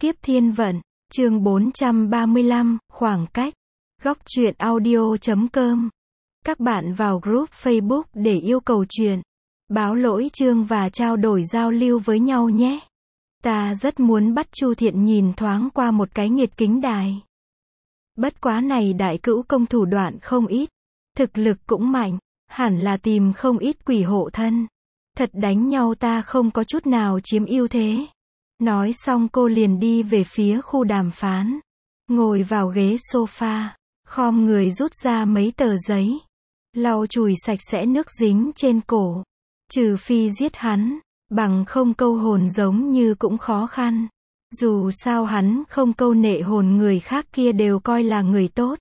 Kiếp Thiên Vận, chương 435, khoảng cách. Góc truyện audio.com. Các bạn vào group Facebook để yêu cầu truyện, báo lỗi chương và trao đổi giao lưu với nhau nhé. Ta rất muốn bắt Chu Thiện nhìn thoáng qua một cái nghiệt kính đài. Bất quá này đại cữu công thủ đoạn không ít, thực lực cũng mạnh, hẳn là tìm không ít quỷ hộ thân. Thật đánh nhau ta không có chút nào chiếm ưu thế. Nói xong cô liền đi về phía khu đàm phán. Ngồi vào ghế sofa, khom người rút ra mấy tờ giấy. Lau chùi sạch sẽ nước dính trên cổ. Trừ phi giết hắn, bằng không câu hồn giống như cũng khó khăn. Dù sao hắn không câu nệ hồn người khác kia đều coi là người tốt.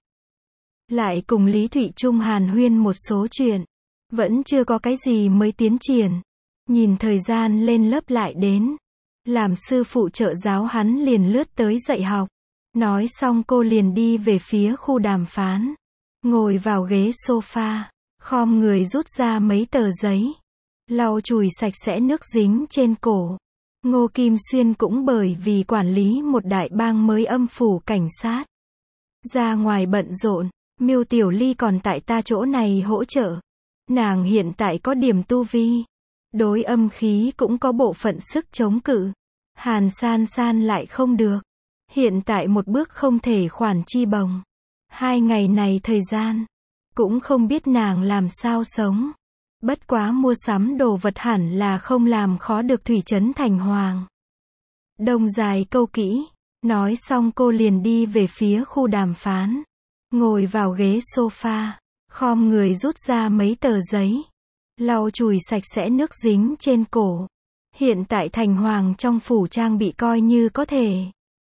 Lại cùng Lý Thụy Trung hàn huyên một số chuyện. Vẫn chưa có cái gì mới tiến triển. Nhìn thời gian lên lớp lại đến. Làm sư phụ trợ giáo hắn liền lướt tới dạy học. Nói xong cô liền đi về phía khu đàm phán. Ngồi vào ghế sofa, khom người rút ra mấy tờ giấy. Lau chùi sạch sẽ nước dính trên cổ. Ngô Kim Xuyên cũng bởi vì quản lý một đại bang mới âm phủ cảnh sát. Ra ngoài bận rộn, Miêu Tiểu Ly còn tại ta chỗ này hỗ trợ. Nàng hiện tại có điểm tu vi. Đối âm khí cũng có bộ phận sức chống cự. Hàn San San lại không được. Hiện tại một bước không thể khoản chi bồng. 2 ngày này thời gian, cũng không biết nàng làm sao sống. Bất quá mua sắm đồ vật hẳn là không làm khó được Thủy Trấn Thành Hoàng. Đông dài câu kỹ. Nói xong cô liền đi về phía khu đàm phán. Ngồi vào ghế sofa, khom người rút ra mấy tờ giấy. Lau chùi sạch sẽ nước dính trên cổ. Hiện tại Thành Hoàng trong phủ trang bị coi như có thể.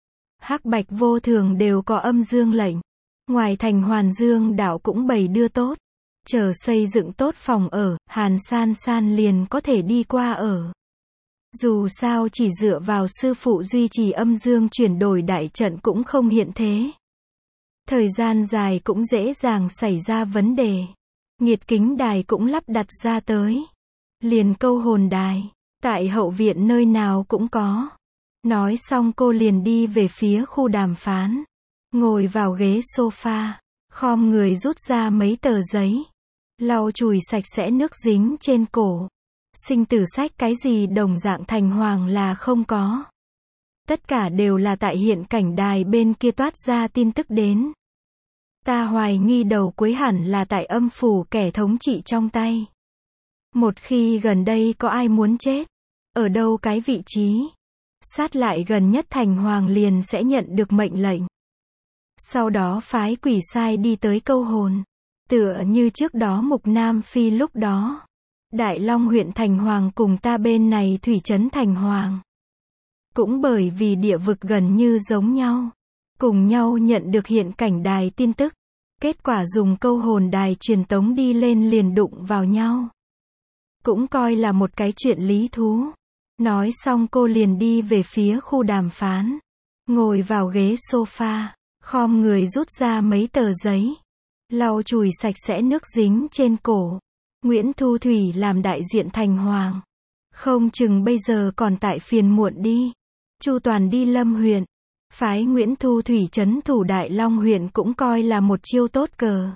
Hắc Bạch vô thường đều có âm dương lệnh. Ngoài Thành Hoàn Dương đảo cũng bày đưa tốt. Chờ xây dựng tốt phòng ở, Hàn San San liền có thể đi qua ở. Dù sao chỉ dựa vào sư phụ duy trì âm dương chuyển đổi đại trận cũng không hiện thế. Thời gian dài cũng dễ dàng xảy ra vấn đề. Nghiệt kính đài cũng lắp đặt ra tới. Liền câu hồn đài, tại hậu viện nơi nào cũng có. Nói xong cô liền đi về phía khu đàm phán. Ngồi vào ghế sofa, khom người rút ra mấy tờ giấy. Lau chùi sạch sẽ nước dính trên cổ. Sinh tử sách cái gì đồng dạng Thành Hoàng là không có. Tất cả đều là tại hiện cảnh đài bên kia toát ra tin tức đến. Ta hoài nghi đầu cuối hẳn là tại âm phủ kẻ thống trị trong tay. Một khi gần đây có ai muốn chết, ở đâu cái vị trí, sát lại gần nhất Thành Hoàng liền sẽ nhận được mệnh lệnh. Sau đó phái quỷ sai đi tới câu hồn. Tựa như trước đó Mục Nam Phi lúc đó. Đại Long huyện Thành Hoàng cùng ta bên này Thủy Trấn Thành Hoàng. Cũng bởi vì địa vực gần như giống nhau. Cùng nhau nhận được hiện cảnh đài tin tức. Kết quả dùng câu hồn đài truyền tống đi lên liền đụng vào nhau. Cũng coi là một cái chuyện lý thú. Nói xong cô liền đi về phía khu đàm phán. Ngồi vào ghế sofa, khom người rút ra mấy tờ giấy. Lau chùi sạch sẽ nước dính trên cổ. Nguyễn Thu Thủy làm đại diện Thành Hoàng. Không chừng bây giờ còn tại phiền muộn đi. Chu Toàn đi Lâm huyện. Phái Nguyễn Thu Thủy trấn thủ Đại Long huyện cũng coi là một chiêu tốt cờ.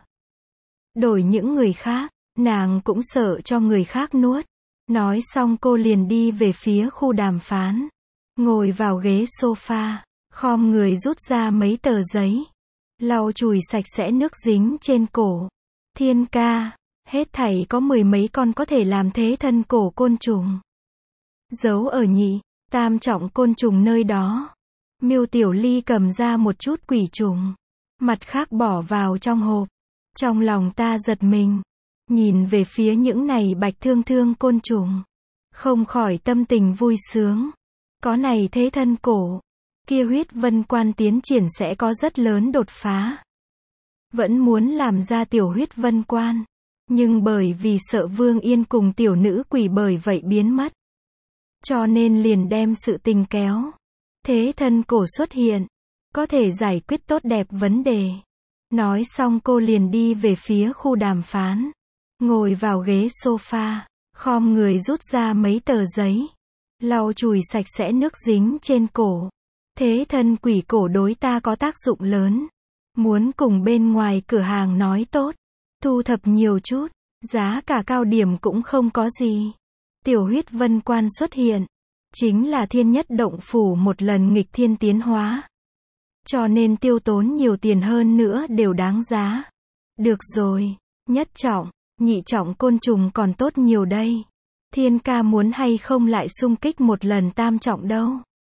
Đổi những người khác, nàng cũng sợ cho người khác nuốt. Nói xong cô liền đi về phía khu đàm phán. Ngồi vào ghế sofa, khom người rút ra mấy tờ giấy. Lau chùi sạch sẽ nước dính trên cổ. Thiên ca, hết thảy có 10 mấy con có thể làm thế thân cổ côn trùng. Giấu ở nhị, tam trọng côn trùng nơi đó. Miêu Tiểu Ly cầm ra một chút quỷ trùng. Mặt khác bỏ vào trong hộp. Trong lòng ta giật mình. Nhìn về phía những này bạch thương thương côn trùng. Không khỏi tâm tình vui sướng. Có này thế thân cổ. Kia huyết vân quan tiến triển sẽ có rất lớn đột phá. Vẫn muốn làm ra tiểu huyết vân quan. Nhưng bởi vì sợ Vương Yên cùng tiểu nữ quỷ bởi vậy biến mất. Cho nên liền đem sự tình kéo. Thế thân cổ xuất hiện. Có thể giải quyết tốt đẹp vấn đề. Nói xong cô liền đi về phía khu đàm phán. Ngồi vào ghế sofa, khom người rút ra mấy tờ giấy. Lau chùi sạch sẽ nước dính trên cổ. Thế thân quỷ cổ đối ta có tác dụng lớn. Muốn cùng bên ngoài cửa hàng nói tốt, thu thập nhiều chút, giá cả cao điểm cũng không có gì. Tiểu huyết vân quan xuất hiện, chính là thiên nhất động phủ một lần nghịch thiên tiến hóa. Cho nên tiêu tốn nhiều tiền hơn nữa đều đáng giá. Được rồi, nhất trọng, nhị trọng côn trùng còn tốt nhiều đây. Thiên ca muốn hay không lại xung kích một lần tam trọng đâu.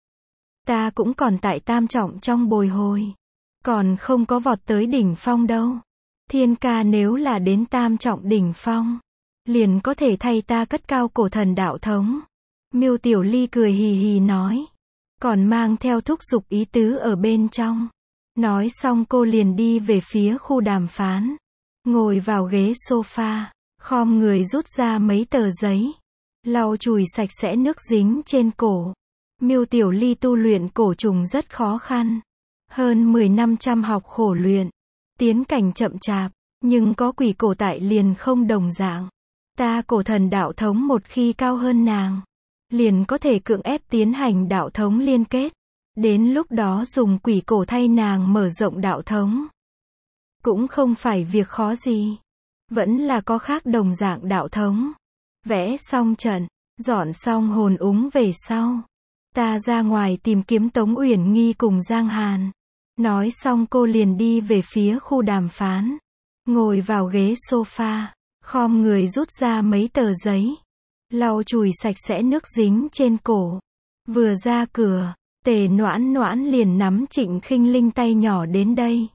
Ta cũng còn tại tam trọng trong bồi hồi. Còn không có vọt tới đỉnh phong đâu. Thiên ca nếu là đến tam trọng đỉnh phong, liền có thể thay ta cất cao cổ thần đạo thống. Miêu Tiểu Ly cười hì hì nói. Còn mang theo thúc giục ý tứ ở bên trong. Nói xong cô liền đi về phía khu đàm phán. Ngồi vào ghế sofa, khom người rút ra mấy tờ giấy. Lau chùi sạch sẽ nước dính trên cổ. Miêu Tiểu Ly tu luyện cổ trùng rất khó khăn. Hơn 10 năm chăm học khổ luyện. Tiến cảnh chậm chạp, nhưng có quỷ cổ tại liền không đồng dạng. Ta cổ thần đạo thống một khi cao hơn nàng, liền có thể cưỡng ép tiến hành đạo thống liên kết. Đến lúc đó dùng quỷ cổ thay nàng mở rộng đạo thống. Cũng không phải việc khó gì. Vẫn là có khác đồng dạng đạo thống. Vẽ xong trận, dọn xong hồn úng về sau. Ta ra ngoài tìm kiếm Tống Uyển Nghi cùng Giang Hàn. Nói xong cô liền đi về phía khu đàm phán. Ngồi vào ghế sofa, khom người rút ra mấy tờ giấy. Lau chùi sạch sẽ nước dính trên cổ. Vừa ra cửa, Tề Noãn Noãn liền nắm Trịnh Khinh Linh tay nhỏ đến đây.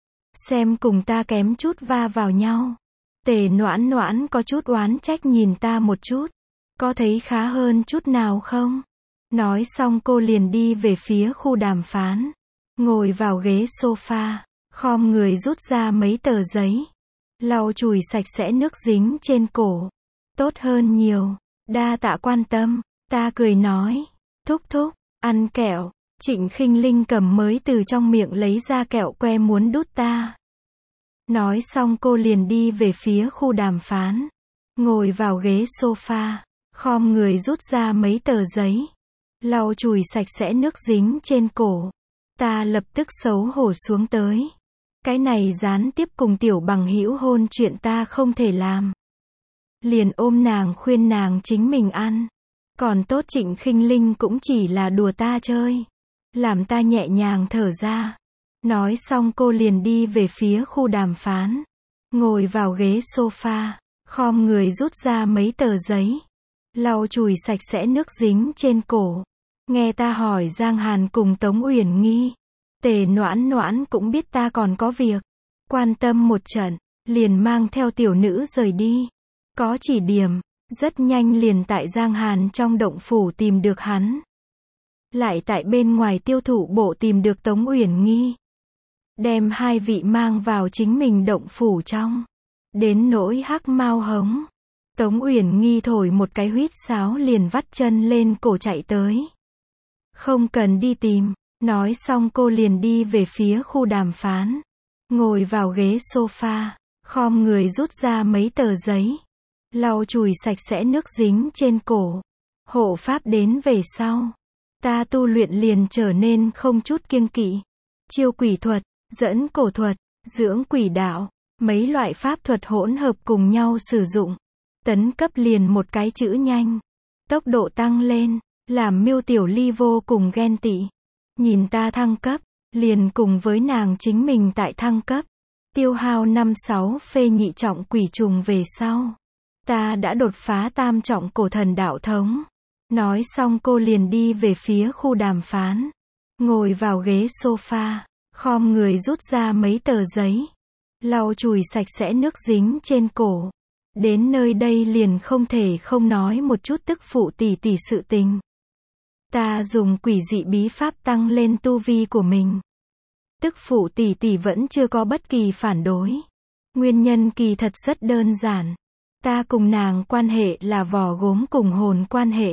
Xem cùng ta kém chút va vào nhau. Tề Noãn Noãn có chút oán trách nhìn ta một chút. Có thấy khá hơn chút nào không? Nói xong cô liền đi về phía khu đàm phán. Ngồi vào ghế sofa, khom người rút ra mấy tờ giấy. Lau chùi sạch sẽ nước dính trên cổ. Tốt hơn nhiều. Đa tạ quan tâm. Ta cười nói. Thúc thúc, ăn kẹo. Trịnh Khinh Linh cầm mới từ trong miệng lấy ra kẹo que muốn đút ta. Nói xong cô liền đi về phía khu đàm phán. Ngồi vào ghế sofa, khom người rút ra mấy tờ giấy. Lau chùi sạch sẽ nước dính trên cổ. Ta lập tức xấu hổ xuống tới. Cái này gián tiếp cùng tiểu bằng hữu hôn chuyện ta không thể làm. Liền ôm nàng khuyên nàng chính mình ăn. Còn tốt Trịnh Khinh Linh cũng chỉ là đùa ta chơi. Làm ta nhẹ nhàng thở ra. Nói xong cô liền đi về phía khu đàm phán. Ngồi vào ghế sofa, khom người rút ra mấy tờ giấy. Lau chùi sạch sẽ nước dính trên cổ. Nghe ta hỏi Giang Hàn cùng Tống Uyển Nghi. Tề Noãn Noãn cũng biết ta còn có việc. Quan tâm một trận, liền mang theo tiểu nữ rời đi. Có chỉ điểm, rất nhanh liền tại Giang Hàn trong động phủ tìm được hắn. Lại tại bên ngoài tiêu thụ bộ tìm được Tống Uyển Nghi. Đem hai vị mang vào chính mình động phủ trong. Đến nỗi Hắc Mao Hống. Tống Uyển Nghi thổi một cái huýt sáo liền vắt chân lên cổ chạy tới. Không cần đi tìm. Nói xong cô liền đi về phía khu đàm phán. Ngồi vào ghế sofa, khom người rút ra mấy tờ giấy. Lau chùi sạch sẽ nước dính trên cổ. Hộ pháp đến về sau. Ta tu luyện liền trở nên không chút kiêng kỵ. Chiêu quỷ thuật, dẫn cổ thuật, dưỡng quỷ đạo. Mấy loại pháp thuật hỗn hợp cùng nhau sử dụng. Tấn cấp liền một cái chữ nhanh. Tốc độ tăng lên, làm Miêu Tiểu Ly vô cùng ghen tị. Nhìn ta thăng cấp, liền cùng với nàng chính mình tại thăng cấp. Tiêu hao 5-6 phê nhị trọng quỷ trùng về sau. Ta đã đột phá tam trọng cổ thần đạo thống. Nói xong cô liền đi về phía khu đàm phán. Ngồi vào ghế sofa, khom người rút ra mấy tờ giấy. Lau chùi sạch sẽ nước dính trên cổ. Đến nơi đây liền không thể không nói một chút tức phụ tỷ tỷ sự tình. Ta dùng quỷ dị bí pháp tăng lên tu vi của mình. Tức phụ tỷ tỷ vẫn chưa có bất kỳ phản đối. Nguyên nhân kỳ thật rất đơn giản. Ta cùng nàng quan hệ là vỏ gốm cùng hồn quan hệ.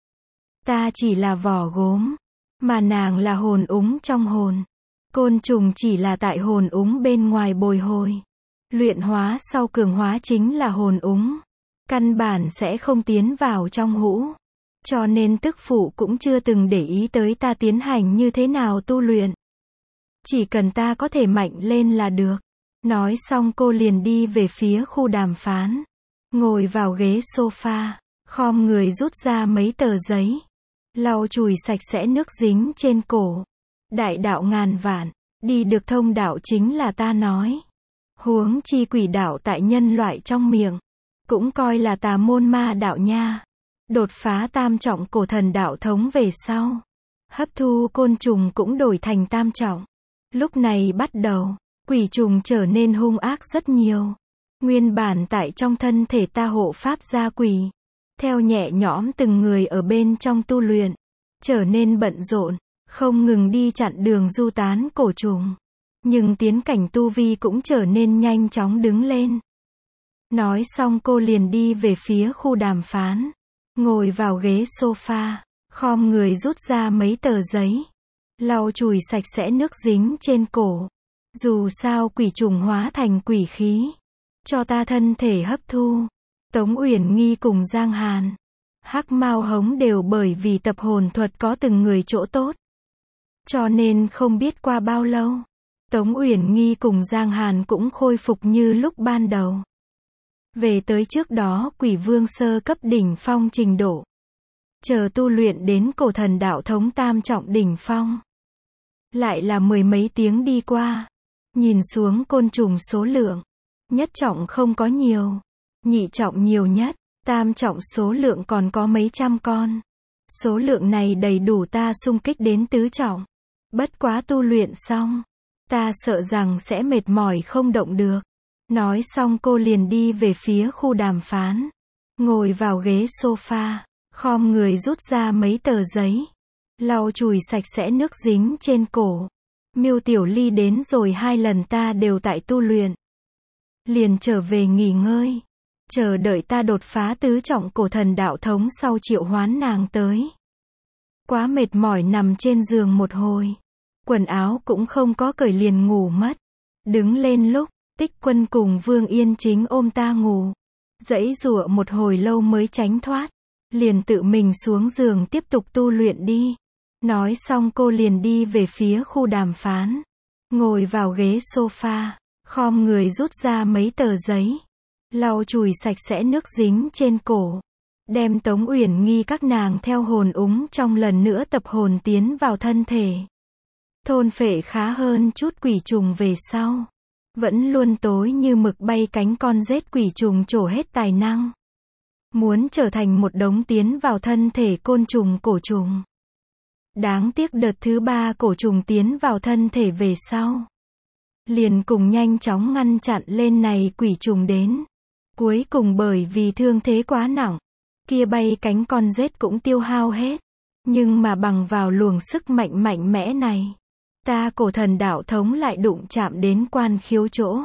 Ta chỉ là vỏ gốm, mà nàng là hồn úng trong hồn. Côn trùng chỉ là tại hồn úng bên ngoài bồi hồi. Luyện hóa sau cường hóa chính là hồn úng. Căn bản sẽ không tiến vào trong hũ. Cho nên tức phụ cũng chưa từng để ý tới ta tiến hành như thế nào tu luyện. Chỉ cần ta có thể mạnh lên là được. Nói xong cô liền đi về phía khu đàm phán. Ngồi vào ghế sofa, khom người rút ra mấy tờ giấy. Lau chùi sạch sẽ nước dính trên cổ. Đại đạo ngàn vạn, đi được thông đạo chính là ta nói. Huống chi quỷ đạo tại nhân loại trong miệng. Cũng coi là tà môn ma đạo nha. Đột phá tam trọng cổ thần đạo thống về sau. Hấp thu côn trùng cũng đổi thành tam trọng. Lúc này bắt đầu, quỷ trùng trở nên hung ác rất nhiều. Nguyên bản tại trong thân thể ta hộ pháp gia quỷ. Theo nhẹ nhõm từng người ở bên trong tu luyện. Trở nên bận rộn, không ngừng đi chặn đường du tán cổ trùng. Nhưng tiến cảnh tu vi cũng trở nên nhanh chóng đứng lên. Nói xong cô liền đi về phía khu đàm phán. Ngồi vào ghế sofa, khom người rút ra mấy tờ giấy. Lau chùi sạch sẽ nước dính trên cổ. Dù sao quỷ trùng hóa thành quỷ khí. Cho ta thân thể hấp thu. Tống Uyển Nghi cùng Giang Hàn. Hắc Mao Hống đều bởi vì tập hồn thuật có từng người chỗ tốt. Cho nên không biết qua bao lâu. Tống Uyển Nghi cùng Giang Hàn cũng khôi phục như lúc ban đầu. Về tới trước đó quỷ vương sơ cấp đỉnh phong trình độ. Chờ tu luyện đến cổ thần đạo thống tam trọng đỉnh phong. Lại là mười mấy tiếng đi qua. Nhìn xuống côn trùng số lượng. Nhất trọng không có nhiều. Nhị trọng nhiều nhất. Tam trọng số lượng còn có mấy trăm con. Số lượng này đầy đủ ta xung kích đến tứ trọng. Bất quá tu luyện xong. Ta sợ rằng sẽ mệt mỏi không động được. Nói xong cô liền đi về phía khu đàm phán. Ngồi vào ghế sofa. Khom người rút ra mấy tờ giấy. Lau chùi sạch sẽ nước dính trên cổ. Miêu Tiểu Ly đến rồi 2 lần ta đều tại tu luyện. Liền trở về nghỉ ngơi. Chờ đợi ta đột phá tứ trọng cổ thần đạo thống sau triệu hoán nàng tới. Quá mệt mỏi nằm trên giường một hồi. Quần áo cũng không có cởi liền ngủ mất. Đứng lên lúc, Tích Quân cùng Vương Yên Chính ôm ta ngủ. Giãy giụa một hồi lâu mới tránh thoát. Liền tự mình xuống giường tiếp tục tu luyện đi. Nói xong cô liền đi về phía khu đàm phán. Ngồi vào ghế sofa, khom người rút ra mấy tờ giấy. Lau chùi sạch sẽ nước dính trên cổ. Đem Tống Uyển Nghi các nàng theo hồn úng trong lần nữa tập hồn tiến vào thân thể. Thôn phệ khá hơn chút quỷ trùng về sau. Vẫn luôn tối như mực bay cánh con rết quỷ trùng trổ hết tài năng. Muốn trở thành một đống tiến vào thân thể côn trùng cổ trùng. Đáng tiếc đợt thứ 3 cổ trùng tiến vào thân thể về sau. Liền cùng nhanh chóng ngăn chặn lên này quỷ trùng đến. Cuối cùng bởi vì thương thế quá nặng. Kia bay cánh con rết cũng tiêu hao hết. Nhưng mà bằng vào luồng sức mạnh mạnh mẽ này. Ta cổ thần đạo thống lại đụng chạm đến quan khiếu chỗ.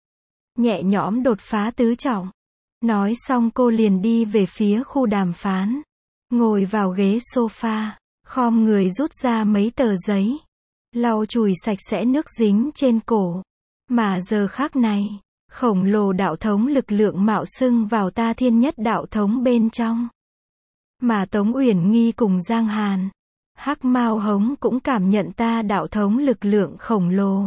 Nhẹ nhõm đột phá tứ trọng. Nói xong cô liền đi về phía khu đàm phán. Ngồi vào ghế sofa. Khom người rút ra mấy tờ giấy. Lau chùi sạch sẽ nước dính trên cổ. Mà giờ khác này. Khổng lồ đạo thống lực lượng mạo xưng vào ta thiên nhất đạo thống bên trong. Mà Tống Uyển Nghi cùng Giang Hàn. Hắc Mao Hống cũng cảm nhận ta đạo thống lực lượng khổng lồ.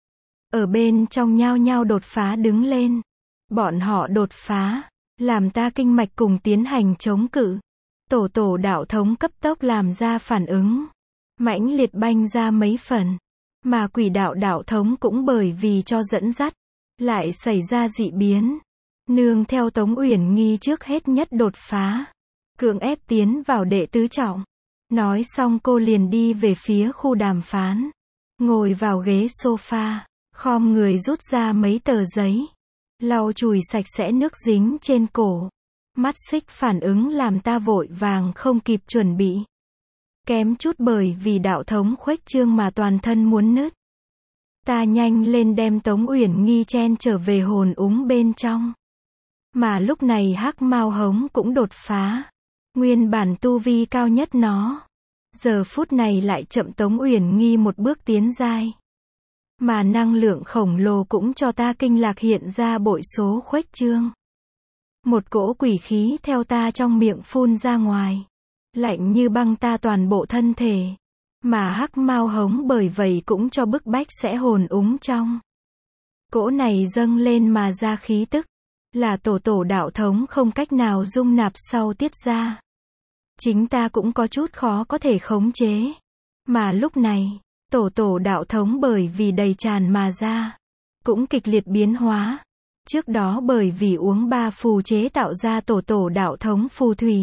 Ở bên trong nhao nhao đột phá đứng lên. Bọn họ đột phá. Làm ta kinh mạch cùng tiến hành chống cự. Tổ đạo thống cấp tốc làm ra phản ứng. Mãnh liệt banh ra mấy phần. Mà quỷ đạo thống cũng bởi vì cho dẫn dắt. Lại xảy ra dị biến. Nương theo Tống Uyển Nghi trước hết nhất đột phá. Cưỡng ép tiến vào đệ tứ trọng. Nói xong cô liền đi về phía khu đàm phán. Ngồi vào ghế sofa. Khom người rút ra mấy tờ giấy. Lau chùi sạch sẽ nước dính trên cổ. Mắt xích phản ứng làm ta vội vàng không kịp chuẩn bị. Kém chút bởi vì đạo thống khuếch trương mà toàn thân muốn nứt. Ta nhanh lên đem Tống Uyển Nghi chen trở về hồn úng bên trong. Mà lúc này Hắc Mao Hống cũng đột phá. Nguyên bản tu vi cao nhất nó. Giờ phút này lại chậm Tống Uyển Nghi một bước tiến giai. Mà năng lượng khổng lồ cũng cho ta kinh lạc hiện ra bội số khuếch trương. Một cỗ quỷ khí theo ta trong miệng phun ra ngoài. lạnh như băng ta toàn bộ thân thể. Mà Hắc Mao hống bởi vậy cũng cho bức bách sẽ hồn úng trong cỗ này dâng lên mà ra khí tức, là tổ đạo thống không cách nào dung nạp sau tiết ra. Chính ta cũng có chút khó có thể khống chế. Mà lúc này, tổ đạo thống bởi vì đầy tràn mà ra, cũng kịch liệt biến hóa. Trước đó bởi vì uống 3 phù chế tạo ra tổ đạo thống phù thủy.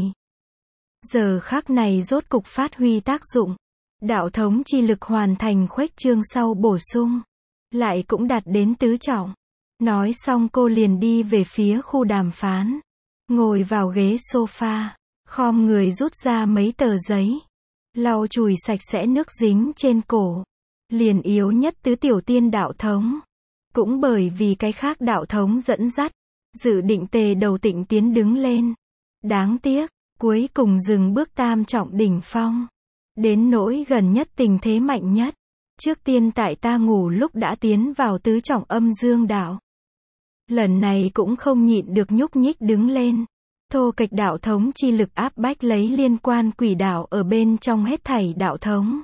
Giờ khắc này rốt cục phát huy tác dụng. Đạo thống chi lực hoàn thành khuếch trương sau bổ sung. Lại cũng đạt đến tứ trọng. Nói xong cô liền đi về phía khu đàm phán. Ngồi vào ghế sofa. Khom người rút ra mấy tờ giấy. Lau chùi sạch sẽ nước dính trên cổ. Liền yếu nhất tứ tiểu tiên đạo thống. Cũng bởi vì cái khác đạo thống dẫn dắt. Dự định tề đầu Tịnh tiến đứng lên. Đáng tiếc, cuối cùng dừng bước tam trọng đỉnh phong. Đến nỗi gần nhất tình thế mạnh nhất. Trước tiên tại ta ngủ lúc đã tiến vào tứ trọng âm dương đạo. Lần này cũng không nhịn được nhúc nhích đứng lên. Thô kệch đạo thống chi lực áp bách lấy liên quan quỷ đạo ở bên trong hết thảy đạo thống.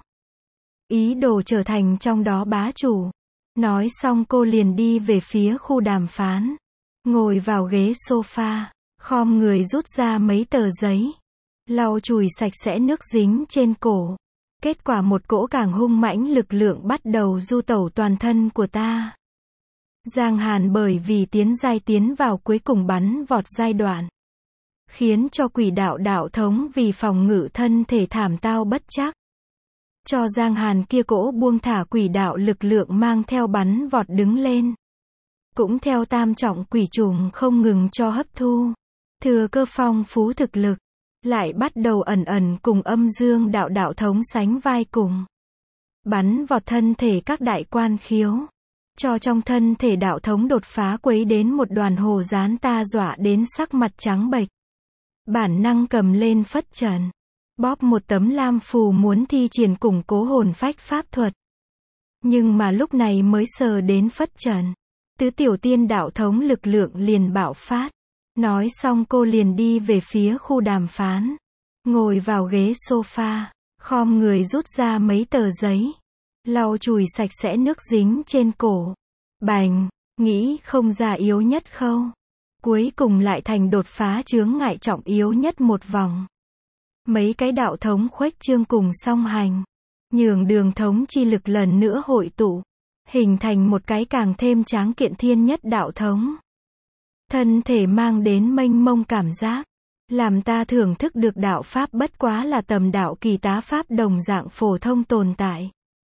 Ý đồ trở thành trong đó bá chủ. Nói xong cô liền đi về phía khu đàm phán. Ngồi vào ghế sofa, khom người rút ra mấy tờ giấy. Lau chùi sạch sẽ nước dính trên cổ. Kết quả một cỗ càng hung mãnh lực lượng bắt đầu du tẩu toàn thân của ta. Giang Hàn bởi vì tiến vào cuối cùng bắn vọt giai đoạn. Khiến cho quỷ đạo thống vì phòng ngự thân thể thảm tao bất trắc. Cho Giang Hàn kia cỗ buông thả quỷ đạo lực lượng mang theo bắn vọt đứng lên. Cũng theo tam trọng quỷ trùng không ngừng cho hấp thu. Thừa cơ phong phú thực lực. Lại bắt đầu ẩn cùng âm dương đạo thống sánh vai cùng. Bắn vọt thân thể các đại quan khiếu. Cho trong thân thể đạo thống đột phá quấy đến một đoàn hồ dán ta dọa đến sắc mặt trắng bệch. Bản năng cầm lên phất trần. Bóp một tấm lam phù muốn thi triển củng cố hồn phách pháp thuật. Nhưng mà lúc này mới sờ đến phất trần. Tứ tiểu tiên đạo thống lực lượng liền bạo phát. Nói xong cô liền đi về phía khu đàm phán. Ngồi vào ghế sofa. Khom người rút ra mấy tờ giấy. Lau chùi sạch sẽ nước dính trên cổ. Bành, nghĩ không ra yếu nhất khâu. Cuối cùng lại thành đột phá chướng ngại trọng yếu nhất một vòng. Mấy cái đạo thống khuếch trương cùng song hành. Nhường đường thống chi lực lần nữa hội tụ. Hình thành một cái càng thêm tráng kiện thiên nhất đạo thống. Thân thể mang đến mênh mông cảm giác. Làm ta thưởng thức được đạo pháp bất quá là tầm đạo kỳ tá pháp đồng dạng phổ thông tồn tại.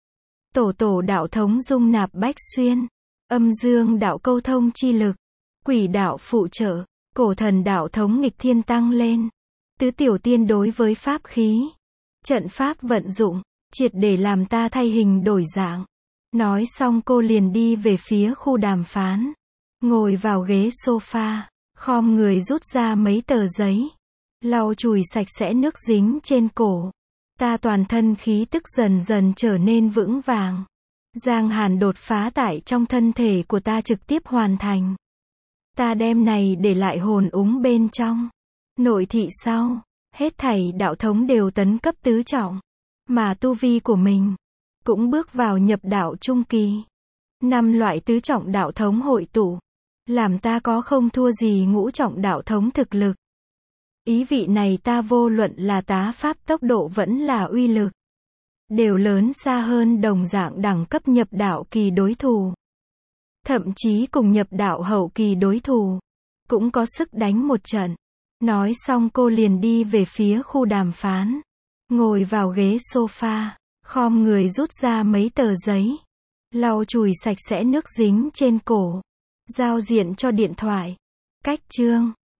Tổ đạo thống dung nạp bách xuyên. Âm dương đạo câu thông chi lực. Quỷ đạo phụ trợ. Cổ thần đạo thống nghịch thiên tăng lên. Tứ tiểu tiên đối với pháp khí. Trận pháp vận dụng. Triệt để làm ta thay hình đổi dạng. Nói xong cô liền đi về phía khu đàm phán. Ngồi vào ghế sofa. Khom người rút ra mấy tờ giấy. Lau chùi sạch sẽ nước dính trên cổ. Ta toàn thân khí tức dần dần trở nên vững vàng. Giang Hàn đột phá tại trong thân thể của ta trực tiếp hoàn thành. Ta đem này để lại hồn úng bên trong. Nội thị sau. Hết thảy đạo thống đều tấn cấp tứ trọng. Mà tu vi của mình. Cũng bước vào nhập đạo trung kỳ. 5 loại tứ trọng đạo thống hội tụ. Làm ta có không thua gì ngũ trọng đạo thống thực lực. Ý vị này ta vô luận là tá pháp tốc độ vẫn là uy lực. Đều lớn xa hơn đồng dạng đẳng cấp nhập đạo kỳ đối thủ. Thậm chí cùng nhập đạo hậu kỳ đối thủ. Cũng có sức đánh một trận. Nói xong cô liền đi về phía khu đàm phán. Ngồi vào ghế sofa. Khom người rút ra mấy tờ giấy. Lau chùi sạch sẽ nước dính trên cổ. Giao diện cho điện thoại. Cách chương.